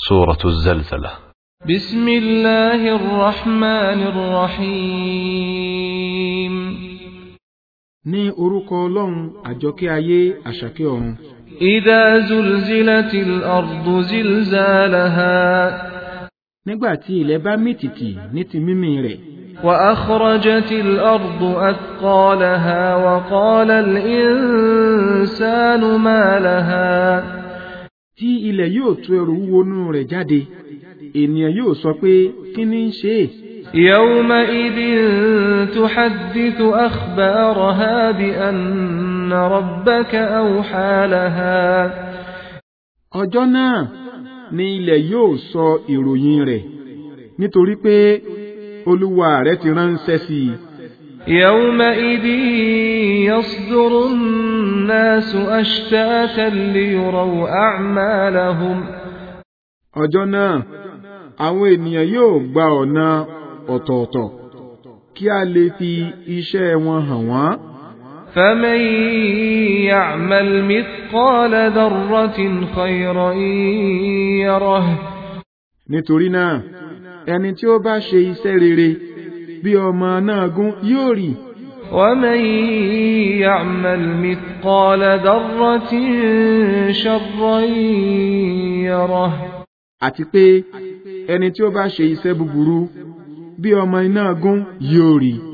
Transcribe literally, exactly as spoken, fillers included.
سورة الزلزلة. بسم الله الرحمن الرحيم. ní orúkọ Ọlọ́run àjọkẹ́ ayé àṣàkẹ́ ọ̀run. إذا زلزلت الأرض زلزالها. nígbà tí ilẹ̀ bá mì tìtì ní ti mímì rẹ̀. وأخرجت الأرض أثقالها وقال الإنسان ما لها. tí ilẹ̀ yóò tú ẹrù wọnú rẹ̀ jáde, ènìyàn yóò sọ pé kí ni ń ṣe? يومئذ تحدث أخبارها بأن ربك أوحى لها. ọjọ́ náà ni ilẹ̀ yóò sọ ìròyìn rẹ̀, nítorí pé Olúwa rẹ̀ ti ránṣẹ́ sí i. يومئذ يصدر الناس أشتاتا ليروا أعمالهم. ọjọ́ náà àwọn ènìyàn yóò gba ọ̀nà ọ̀tọ̀ọ̀tọ̀ kí a lè fi iṣẹ́ wọn hàn wọ́n. فمن يعمل مثقال ذرة خيرا يره. nítorí náà ẹni tí ó bá ṣe iṣẹ́ rere bí ọmọ náà gún yóò rí. ومن يعمل مثقال ذرة شرا يره. àti pé ẹni tí ó bá ṣe iṣẹ́ búburú bí ọmọ iná gún yóò rí.